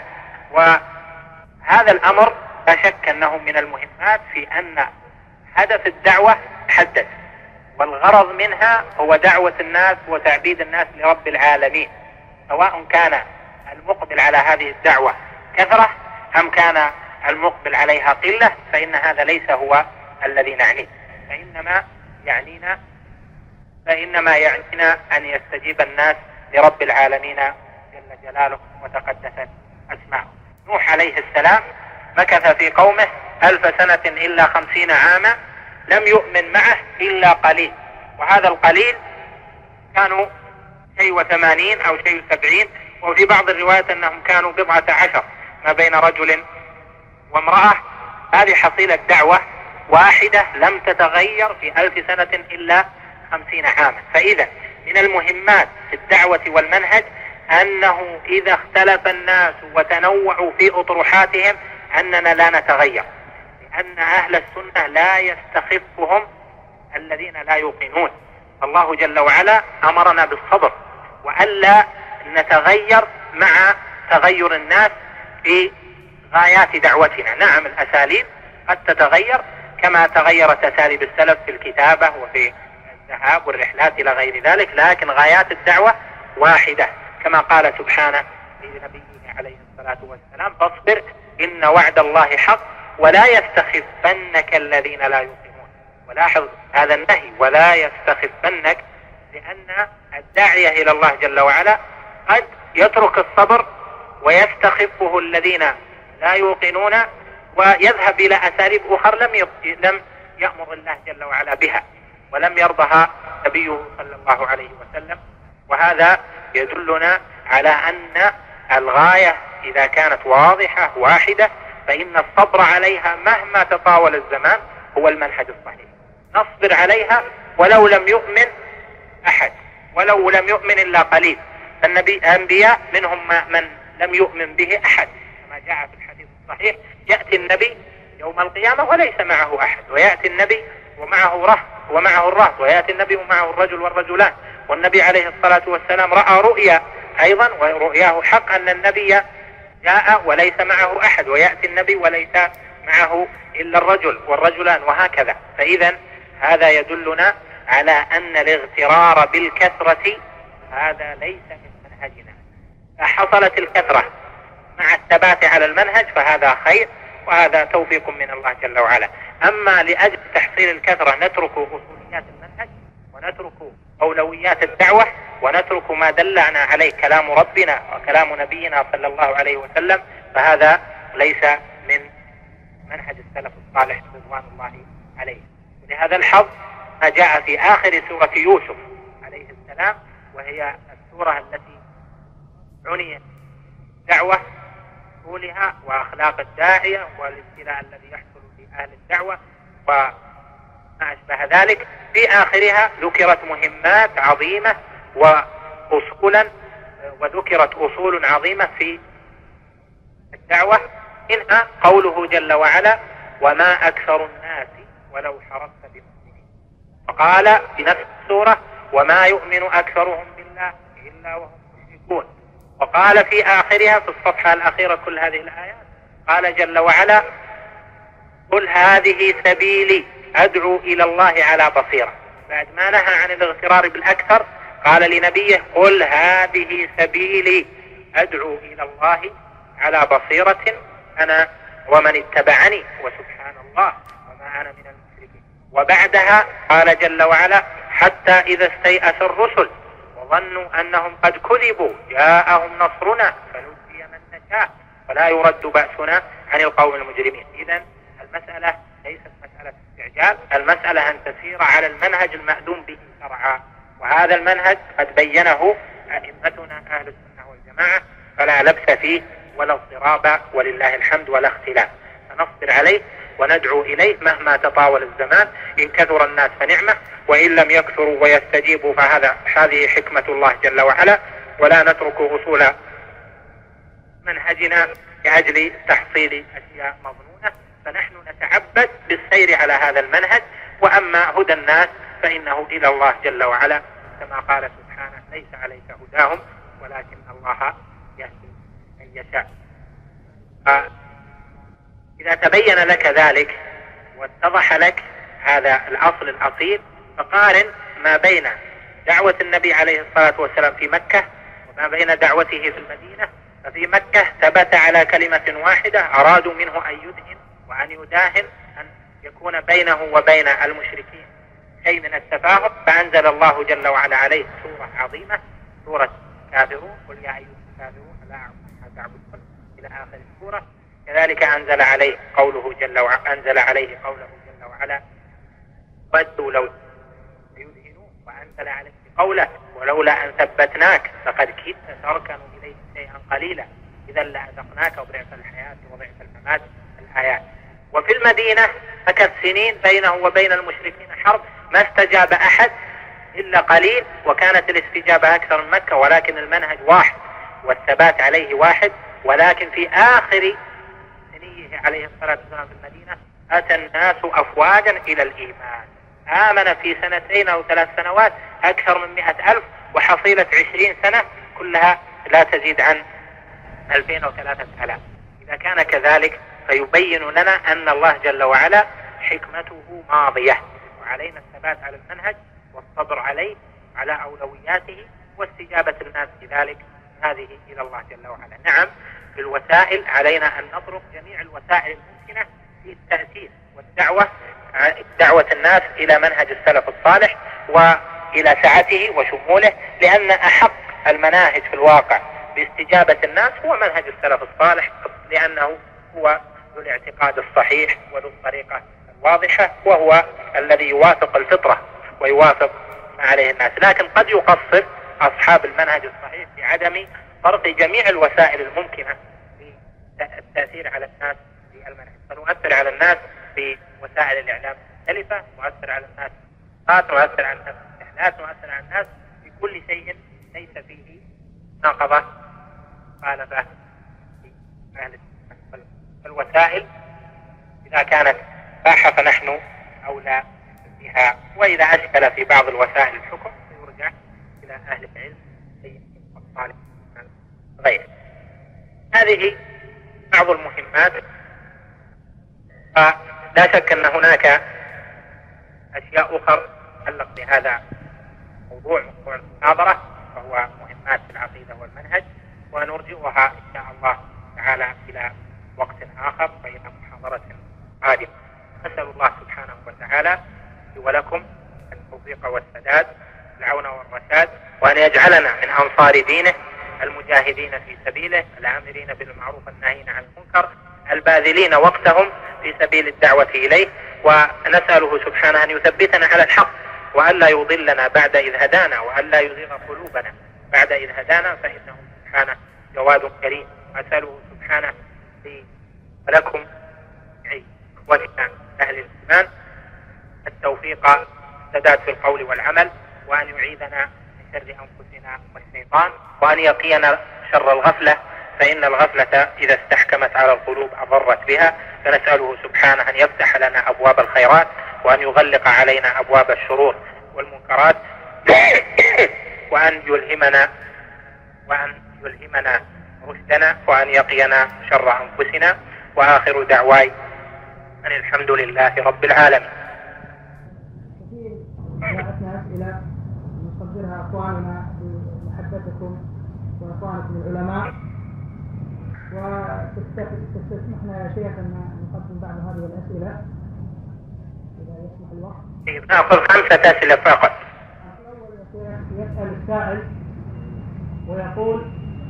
وهذا الأمر لا شك أنه من المهمات في أن هدف الدعوة حدد، والغرض منها هو دعوة الناس وتعبيد الناس لرب العالمين، سواء كان المقبل على هذه الدعوة كثرة أم كان المقبل عليها قلة، فإن هذا ليس هو الذي نعنيه. فإنما يعنينا فإنما يعنينا أن يستجيب الناس لرب العالمين جل جلاله وتقدست أسماؤه. نوح عليه السلام مكث في قومه ألف سنة إلا خمسين عاما لم يؤمن معه إلا قليل، وهذا القليل كانوا شيء وثمانين أو شيء سبعين، وفي بعض الروايات أنهم كانوا بضعة عشر ما بين رجل وامرأة. هذه حصيلة دعوة واحدة لم تتغير في ألف سنة إلا خمسين عاما. فإذا من المهمات في الدعوة والمنهج أنه إذا اختلف الناس وتنوعوا في أطروحاتهم أننا لا نتغير، لأن أهل السنة لا يستخفهم الذين لا يوقنون، الله جل وعلا أمرنا بالصبر وألا نتغير مع تغير الناس في غايات دعوتنا. نعم الأساليب قد تتغير كما تغيرت أساليب السلف في الكتابة وفي الذهاب والرحلات إلى غير ذلك، لكن غايات الدعوة واحدة كما قال سبحانه لنبيه عليه الصلاة والسلام: فاصبر إن وعد الله حق ولا يستخفنك الذين لا يوقنون. ولاحظ هذا النهي: ولا يستخفنك، لأن الداعية إلى الله جل وعلا قد يترك الصبر ويستخفه الذين لا يوقنون ويذهب إلى أساليب أخرى لم لم يأمر الله جل وعلا بها ولم يرضها نبيه صلى الله عليه وسلم. وهذا يدلنا على أن الغاية إذا كانت واضحة واحدة فإن الصبر عليها مهما تطاول الزمان هو المنهج الصحيح. نصبر عليها ولو لم يؤمن أحد، ولو لم يؤمن إلا قليل. فالنبي الأنبياء منهم من لم يؤمن به أحد كما جاء في الحديث الصحيح: يأتي النبي يوم القيامة وليس معه أحد، ويأتي النبي ومعه رهط ومعه الرهط، ويأتي النبي ومعه الرجل والرجلان. والنبي عليه الصلاة والسلام رأى رؤيا أيضا ورؤياه حق أن النبي جاء وليس معه أحد، ويأتي النبي وليس معه إلا الرجل والرجلان، وهكذا. فإذا هذا يدلنا على أن الاغترار بالكثرة هذا ليس من منهجنا. فحصلت الكثرة مع الثبات على المنهج فهذا خير، وهذا توفيق من الله جل وعلا. أما لأجل تحصيل الكثرة نترك أصوليات المنهج ونترك أولويات الدعوة ونترك ما دلنا عليه كلام ربنا وكلام نبينا صلى الله عليه وسلم، فهذا ليس من منهج السلف الصالح رضوان الله عليه. لهذا الحظ ما جاء في آخر سورة يوسف عليه السلام، وهي السورة التي عني دعوة طولها وأخلاق الداعية والابتلاء الذي يحصل في أهل الدعوة وما أشبه ذلك. في آخرها ذكرت مهمات عظيمة وأصولا، وذكرت أصول عظيمة في الدعوة، إنها قوله جل وعلا: وما أكثر الناس ولو حرصت بمؤمنين. وقال في نفس السورة: وما يؤمن أكثرهم بالله إلا وهم مشركون. وقال في آخرها في الصفحة الأخيرة كل هذه الآيات قال جل وعلا: قل هذه سبيلي أدعو إلى الله على بصيرة. بعد ما نهى عن الاغترار بالأكثر قال لنبيه: قل هذه سبيلي أدعو إلى الله على بصيرة أنا ومن اتبعني وسبحان الله وما أنا من المشركين. وبعدها قال جل وعلا: حتى إذا استيأس الرسل وظنوا أنهم قد كذبوا جاءهم نصرنا فنجي من نشاء ولا يرد بأسنا عن القوم المجرمين. إذن المسألة ليست مسألة استعجال، المسألة أن تسير على المنهج المأذون به شرعا، وهذا المنهج قد بينه أئمتنا أهل السنة والجماعة فلا لبس فيه ولا اضطراب ولله الحمد ولا اختلاف. فنصبر عليه وندعو إليه مهما تطاول الزمان. إن كثر الناس فنعمة، وإن لم يكثروا ويستجيبوا فهذا هذه حكمة الله جل وعلا. ولا نترك أصول منهجنا لأجل تحصيل أشياء مظنونة، فنحن نتعبد بالسير على هذا المنهج. وأما هدى الناس فإنه إلى الله جل وعلا، كما قال سبحانه: ليس عليك هداهم ولكن الله يهدي من يشاء. إذا تبين لك ذلك واتضح لك هذا الأصل الأصيل فقارن ما بين دعوة النبي عليه الصلاة والسلام في مكة وما بين دعوته في المدينة. ففي مكة ثبت على كلمة واحدة، أرادوا منه أن يدهن وأن يداهن، أن يكون بينه وبين المشركين شيء من التفاهم، فأنزل الله جل وعلا عليه سورة عظيمة، سورة كافرون: قل يا أيها الكافرون لا أعبد ما تعبدون، إلى آخر السورة. كذلك أنزل عليه قوله جل وعلا أنزل عليه قوله جل وعلا: ودوا لو يدهنون، وأنزل عليه قوله: ولولا أن ثبتناك لقد كدت تركن إليه شيئا قليلا إذا لأذقناك وضعف الحياة وضعف الممات. الآيات. وفي المدينة مكث سنين بينه وبين المشركين حرب، ما استجاب أحد إلا قليل، وكانت الاستجابة أكثر من مكة، ولكن المنهج واحد والثبات عليه واحد. ولكن في آخر سنيه عليه الصلاة والسلام في المدينة أتى الناس أفواجا إلى الإيمان، آمن في سنتين أو ثلاث سنوات أكثر من مئة ألف، وحصيلة عشرين سنة كلها لا تزيد عن ألفين أو ثلاثة آلاف. إذا كان كذلك فيبين لنا أن الله جل وعلا حكمته ماضية، وعلينا الثبات على المنهج والصبر عليه على أولوياته واستجابة الناس بذلك هذه إلى الله جل وعلا. نعم، بالوسائل علينا أن نطرق جميع الوسائل الممكنة في التأثير والدعوة، دعوة الناس إلى منهج السلف الصالح وإلى سعته وشموله، لأن أحق المناهج في الواقع باستجابة الناس هو منهج السلف الصالح، لأنه هو ذو الاعتقاد الصحيح وذو الطريقة الواضحة، وهو الذي يوافق الفطرة ويوافق ما عليه الناس. لكن قد يقصر أصحاب المنهج الصحيح بعدم طرق جميع الوسائل الممكنة للتأثير على الناس بالمنهج. فنؤثر على الناس بوسائل الإعلام المختلفة، نؤثر على الناس نؤثر على الناس بالإحداث، نؤثر على الناس بكل شيء ليس فيه ناقضة مخالفة لأهل الوسائل. إذا كانت باحة فنحن أولى بها، وإذا أشكل في بعض الوسائل الحكم فيرجع إلى أهل العلم والصالح غيره. هذه بعض المهمات، فلا شك أن هناك أشياء أخرى تتعلق بهذا الموضوع، موضوع المحاضرة، وهو مهمات في العقيدة والمنهج، ونرجئها إن شاء الله تعالى إلى وقت آخر وإلى محاضرة قادمة. أسأل الله سبحانه وتعالى لي ولكم التوفيق والسداد، العون والرشاد، وأن يجعلنا من أنصار دينه المجاهدين في سبيله، الآمرين بالمعروف الناهين عن المنكر، الباذلين وقتهم في سبيل الدعوة إليه. ونسأله سبحانه أن يثبتنا على الحق، وألا يضلنا بعد إذ هدانا، وألا يزيغ قلوبنا بعد إذ هدانا، فإنه سبحانه جواد كريم. أسأله سبحانه لي ولكم إخوتنا أهل الإيمان التوفيق والسداد في القول والعمل، وأن يعيذنا من شر أنفسنا والشيطان، وأن يقينا شر الغفلة، فإن الغفلة إذا استحكمت على القلوب أضرت بها. فنسأله سبحانه أن يفتح لنا أبواب الخيرات، وأن يغلق علينا أبواب الشرور والمنكرات، وأن يلهمنا وأن يلهمنا رشدنا، وأن يقينا شر أنفسنا. وآخر دعواي أن الحمد لله رب العالمين. كثير جاءتنا أسئلة نصدرها أخواننا بمحبتكم وإخوانكم العلماء، وتستسمحنا يا شيخ أن نقدم بعض هذه الأسئلة إذا يسمح الوقت. نأخذ خمسة أسئلة فقط. الأول يا شيخ يسأل السائل ويقول: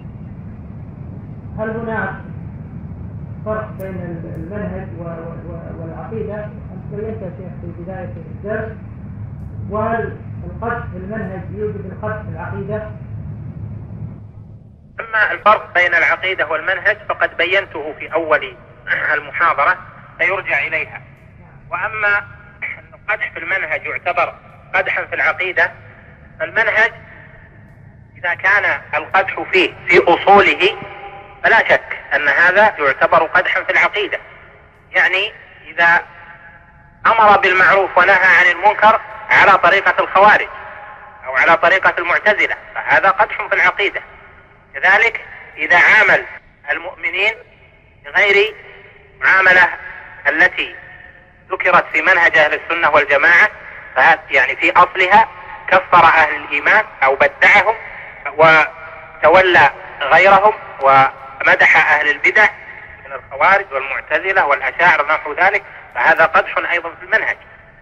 هل هناك فرق بين المنهج والعقيدة؟ أنت بينت يا شيخ في بداية الدرس، وهل القدح في المنهج يوجد القدح في العقيدة؟ أما الفرق بين العقيدة والمنهج فقد بينته في أول المحاضرة، فيرجع إليها. وأما القدح في المنهج يعتبر قدحا في العقيدة، فالمنهج إذا كان القدح فيه في أصوله فلا شك أن هذا يعتبر قدحا في العقيدة. يعني إذا أمر بالمعروف ونهى عن المنكر على طريقة الخوارج أو على طريقة المعتزلة فهذا قدح في العقيدة. كذلك إذا عامل المؤمنين بغير معاملة التي ذكرت في منهج أهل السنة والجماعة، فهذا يعني في أصلها كفر أهل الإيمان أو بدعهم وتولى غيرهم ومدح أهل البدع من الخوارج والمعتزلة والأشاعرة نحو ذلك، فهذا قدح أيضا في المنهج.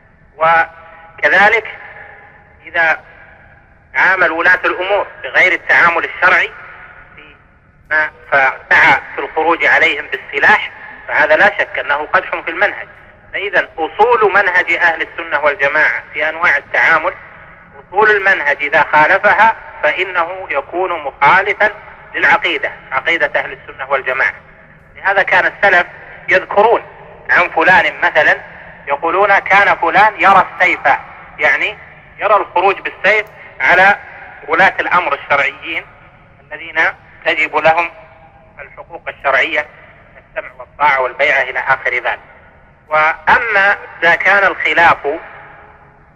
وكذلك إذا عامل ولاة الأمور بغير التعامل الشرعي فسعى في الخروج عليهم بالسلاح، فهذا لا شك أنه قدح في المنهج. فإذا أصول منهج أهل السنة والجماعة في أنواع التعامل، أصول المنهج إذا خالفها فإنه يكون مخالفا للعقيدة، عقيدة أهل السنة والجماعة. لهذا كان السلف يذكرون عن فلان مثلا يقولون كان فلان يرى السيف، يعني يرى الخروج بالسيف على ولاة الأمر الشرعيين الذين تجب لهم الحقوق الشرعية، السمع والطاعة والبيعة إلى آخر ذلك. وأما إذا كان الخلاف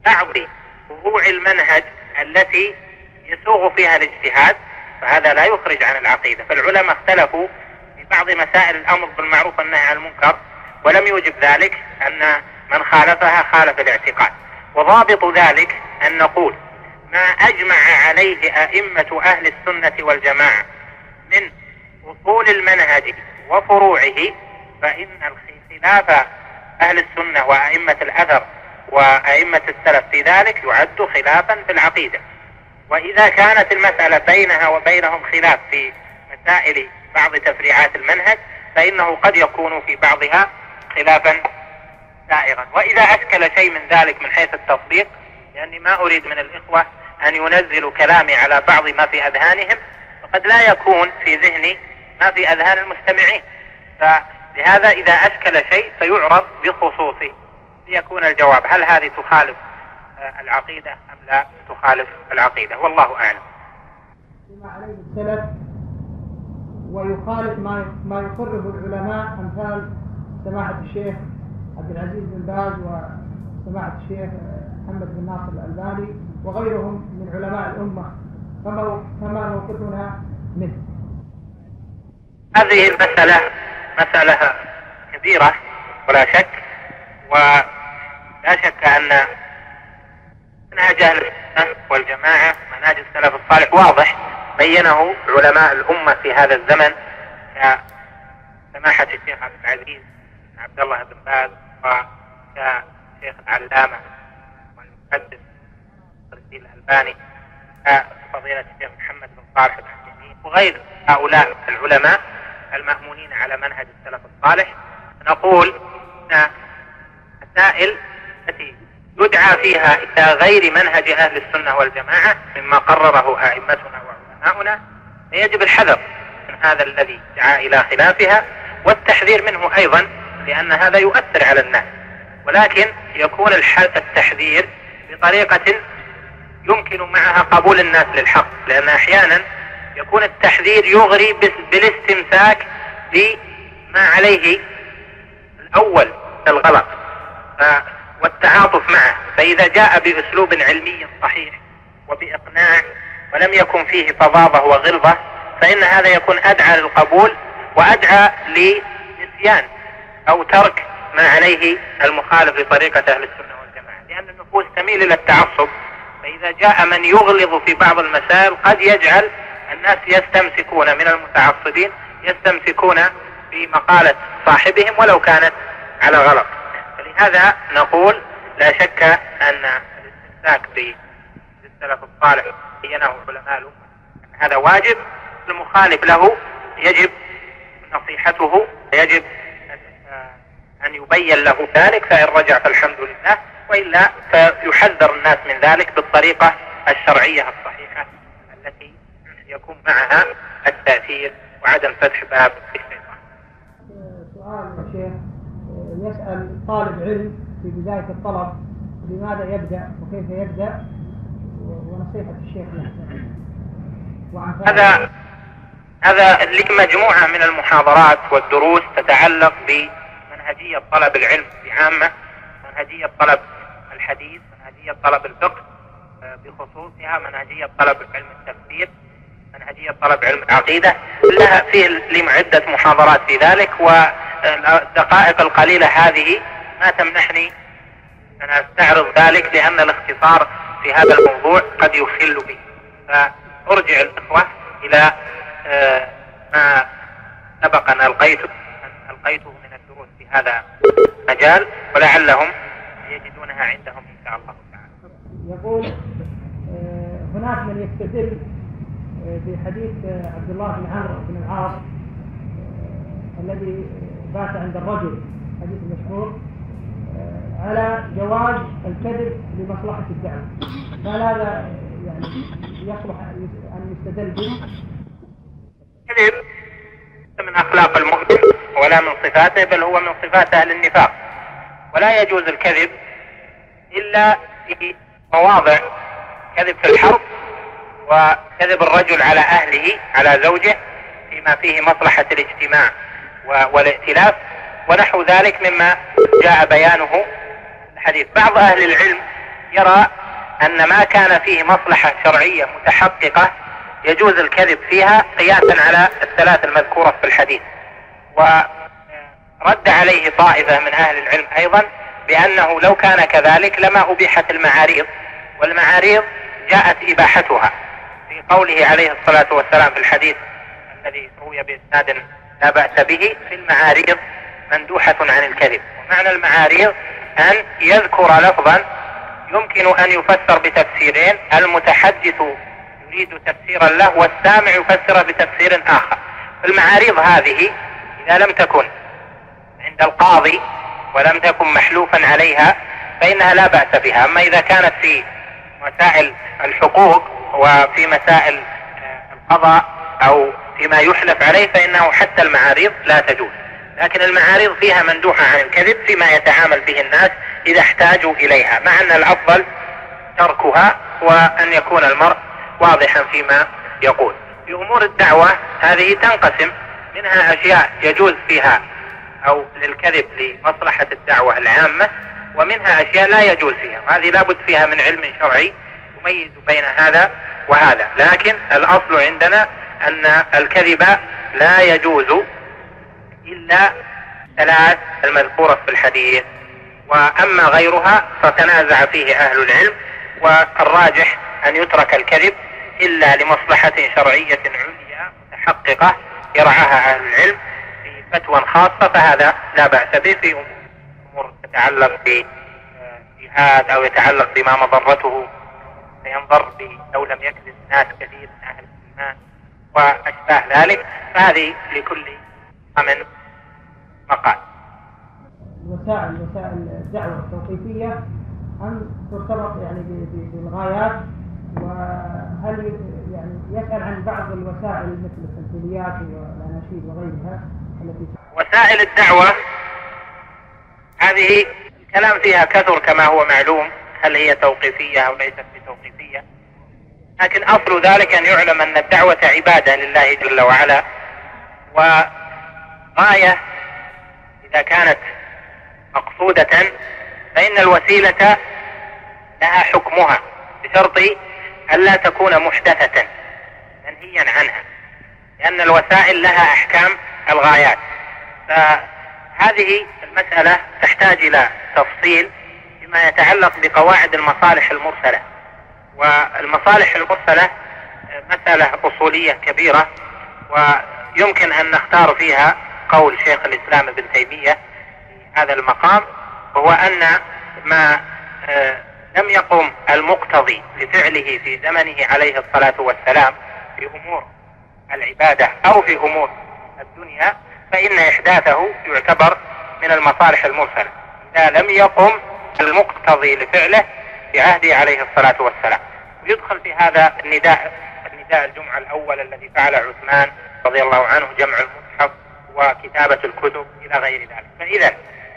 بعض فروع المنهج التي يسوغ فيها الاجتهاد، فهذا لا يخرج عن العقيدة. فالعلماء اختلفوا في بعض مسائل الأمر بالمعروف والنهي عن المنكر، ولم يوجب ذلك أن من خالفها خالف الاعتقاد. وضابط ذلك أن نقول ما أجمع عليه أئمة أهل السنة والجماعة من أصول المنهج وفروعه، فإن خلاف أهل السنة وأئمة الأثر وأئمة السلف في ذلك يعد خلافا في العقيدة. وإذا كانت المسألة بينها وبينهم خلاف في مسائل بعض تفريعات المنهج، فإنه قد يكون في بعضها خلافا سائغا. وإذا أشكل شيء من ذلك من حيث التطبيق، لأني ما أريد من الإخوة أن ينزلوا كلامي على بعض ما في أذهانهم، فقد لا يكون في ذهني ما في أذهان المستمعين، فلهذا إذا أشكل شيء فيعرض بخصوصه ليكون الجواب هل هذه تخالف العقيدة أم لا تخالف العقيدة، والله أعلم. بما عليه السلف ويخالف ما ما يقره العلماء أمثال سماحة الشيخ عبد العزيز بن باز وسماحة الشيخ محمد بن ناصر الألباني وغيرهم من علماء الأمة، فما موقفنا منه؟ هذه المسألة مسألة كبيرة ولا شك، ولا شك أن منهج أهل السنة والجماعة منهج السلف الصالح واضح بينه علماء الأمة في هذا الزمن كسماحة الشيخ عبد العزيز بن عبد الله بن باز وكشيخ العلامة والمحدث الألباني كفضيلة الشيخ محمد بن صالح الحسيني وغير هؤلاء العلماء المأمونين على منهج السلف الصالح. نقول أن المسائل التي يدعى فيها إلى غير منهج أهل السنة والجماعة مما قرره أئمتنا وعلماؤنا يجب الحذر من هذا الذي دعا إلى خلافها والتحذير منه أيضا، لأن هذا يؤثر على الناس، ولكن يكون التحذير بطريقة يمكن معها قبول الناس للحق، لأن أحيانا يكون التحذير يغري بالاستمساك بما عليه الأول الغلط والتعاطف معه، فإذا جاء بأسلوب علمي صحيح وبإقناع ولم يكن فيه فظاظة وغلظة، فإن هذا يكون أدعى للقبول وأدعى لنسيان أو ترك ما عليه المخالف لطريقة أهل السنة والجماعة، لأن النفوس تميل إلى التعصب، فإذا جاء من يغلظ في بعض المسائل قد يجعل الناس يستمسكون من المتعصبين يستمسكون بمقالة صاحبهم ولو كانت على غلط. فلهذا نقول لا شك أن الاستمساك بالسلف الصالح بينه علماء الأمة هذا واجب، المخالف له يجب نصيحته، يجب أن يبين له ذلك، فإن رجع فالحمد لله، وإلا فيحذر الناس من ذلك بالطريقة الشرعية الصحيحة التي يكون معها التأثير وعدم فتح باب الشيطان. سؤال يا شيخ، يسأل طالب علم في بداية الطلب لماذا يبدأ وكيف يبدأ ونصيحة الشيخ له. هذا هذا لك مجموعة من المحاضرات والدروس تتعلق بمنهجية طلب العلم بعامة، منهجية طلب الحديث، منهجية طلب الفقه بخصوصها، منهجية طلب علم التفسير، منهجية طلب علم العقيدة، لها فيه لي عدة محاضرات في ذلك، والدقائق القليلة هذه ما تمنحني أن أستعرض ذلك، لأن الاختصار في هذا الموضوع قد يخل به، فأرجع الإخوة إلى ما سبق أن ألقيته ألقيته من الدروس في هذا المجال، ولعلهم يجدونها عندهم إن شاء الله تعالى. يقول هناك من يستدل في حديث عبد الله بن عمرو بن العاص الذي بات عند الرجل، حديث مشهور، على جواز الكذب لمصلحة الدعوة، فهل هذا يعني يصلح أن يستدل به؟ الكذب من أخلاق المؤمن ولا من صفاته، بل هو من صفات أهل النفاق، ولا يجوز الكذب إلا في مواضع كذب في الحرب، وكذب الرجل على أهله على زوجه فيما فيه مصلحة الاجتماع والائتلاف ونحو ذلك مما جاء بيانه الحديث. بعض أهل العلم يرى أن ما كان فيه مصلحة شرعية متحققة يجوز الكذب فيها قياسا على الثلاث المذكورة في الحديث. ورد عليه طائفة من أهل العلم أيضا بأنه لو كان كذلك لما أبيحت المعاريض، والمعاريض جاءت إباحتها في قوله عليه الصلاة والسلام في الحديث الذي روي بإسناد لا بأس به: في المعاريض مندوحة عن الكذب. ومعنى المعاريض أن يذكر لفظا يمكن أن يفسر بتفسيرين، المتحدث يريد تفسيرا له والسامع يفسر بتفسير آخر. المعاريض هذه إذا لم تكن عند القاضي ولم تكن محلوفا عليها فإنها لا بأس بها. أما إذا كانت في مسائل الحقوق وفي مسائل القضاء أو فيما يحلف عليه فإنه حتى المعاريض لا تجوز. لكن المعاريض فيها مندوحة عن الكذب فيما يتعامل به الناس إذا احتاجوا إليها، مع أن الأفضل تركها وأن يكون المرء واضحا فيما يقول. في أمور الدعوة هذه تنقسم، منها أشياء يجوز فيها أو للكذب لمصلحة الدعوة العامة، ومنها أشياء لا يجوز فيها، وهذه لابد فيها من علم شرعي يميز بين هذا وهذا. لكن الأصل عندنا أن الكذب لا يجوز إلا ثلاث المذكورة في الحديث، وأما غيرها فتنازع فيه أهل العلم، والراجح أن يترك الكذب إلا لمصلحة شرعية عليا متحققة يرعاها أهل العلم في فتوى خاصة، فهذا لا بأس به. في أمور تتعلق بجهاد أو يتعلق بما مضرته فينضر لو لم يكذب ناس كثير من أهل الإيمان وأشباه ذلك، فهذه لكل من مقال. وسائل وسائل الدعوة التوقيفية أن ترتبط يعني بالغايات، وهل يعني يسأل عن بعض الوسائل مثل التمثيليات والأناشيد وغيرها التي وسائل الدعوة هذه الكلام فيها كثر كما هو معلوم، هل هي توقيفية أو ليست بتوقيفية، لكن أصل ذلك أن يعلم أن الدعوة عبادة لله جل وعلا، وغاية إذا كانت مقصودة فإن الوسيلة لها حكمها بشرط ألا تكون محدثة منهيا عنها، لأن الوسائل لها أحكام الغايات. فهذه المسألة تحتاج إلى تفصيل فيما يتعلق بقواعد المصالح المرسلة، والمصالح المرسلة مسألة أصولية كبيرة، ويمكن أن نختار فيها قول شيخ الإسلام ابن تيمية في هذا المقام، وهو أن ما لم يقم المقتضي بفعله في زمنه عليه الصلاة والسلام في أمور العبادة أو في أمور الدنيا فإن إحداثه يعتبر من المصالح المرسلة إذا لم يقم المقتضي لفعله في عهده عليه الصلاة والسلام. ويدخل في هذا النداء النداء الجمعة الأول الذي فعل عثمان رضي الله عنه، جمع المصحف وكتابة الكتب إلى غير ذلك. فإذا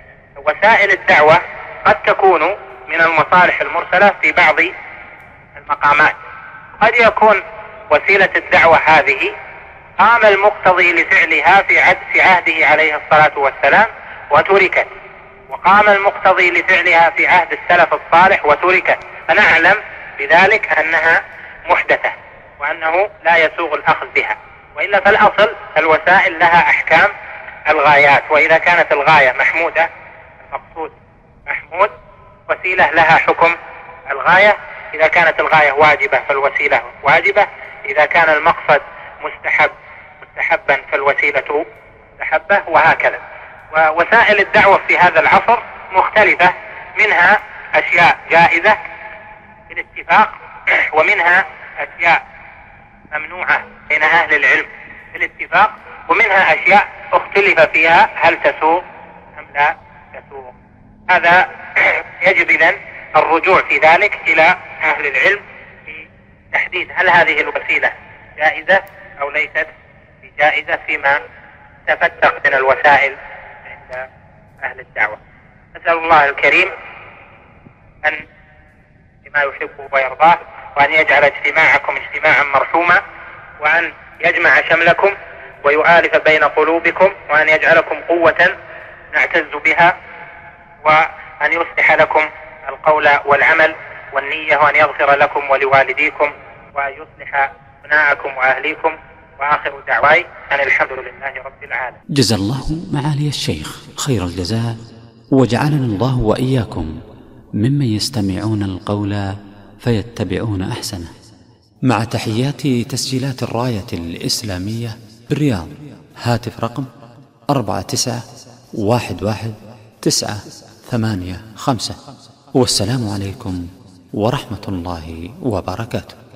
وسائل الدعوة قد تكون من المصالح المرسلة في بعض المقامات. قد يكون وسيلة الدعوة هذه قام المقتضي لفعلها في عهد في عهده عليه الصلاة والسلام وتركت، وقام المقتضي لفعلها في عهد السلف الصالح وتركت، فنعلم بذلك أنها محدثة وأنه لا يسوغ الأخذ بها. وإلا فالأصل الوسائل لها أحكام الغايات، وإذا كانت الغاية محمودة المقصود محمود وسيلة لها حكم الغاية. إذا كانت الغاية واجبة فالوسيلة واجبة، إذا كان المقصد مستحب مستحبا فالوسيلة مستحبة، وهكذا. ووسائل الدعوة في هذا العصر مختلفة، منها أشياء جائزة بالاتفاق، ومنها أشياء ممنوعة بين أهل العلم بالاتفاق، ومنها أشياء اختلف فيها هل تسوغ أم لا تسوغ. هذا يجب إذن الرجوع في ذلك إلى أهل العلم في تحديد هل هذه الوسيلة جائزة أو ليست بجائزة فيما تفتق من الوسائل عند أهل الدعوة. نسأل الله الكريم أن بما يحبه ويرضاه، وأن يجعل اجتماعكم اجتماعا مرحوما، وأن يجمع شملكم ويؤالف بين قلوبكم، وأن يجعلكم قوة نعتز بها، وأن يصلح لكم القول والعمل، والنية، وأن يغفر لكم ولوالديكم وأن يصلح أبناءكم وأهليكم. وآخر دعواي أن الحمد لله رب العالمين. جزا الله معالي الشيخ خير الجزاء، وجعلنا الله وإياكم ممن يستمعون القول فيتبعون أحسنه. مع تحيات تسجيلات الراية الإسلامية بالرياض، هاتف رقم أربعة تسعة واحد واحد تسعة ثمانية خمسة، والسلام عليكم ورحمة الله وبركاته.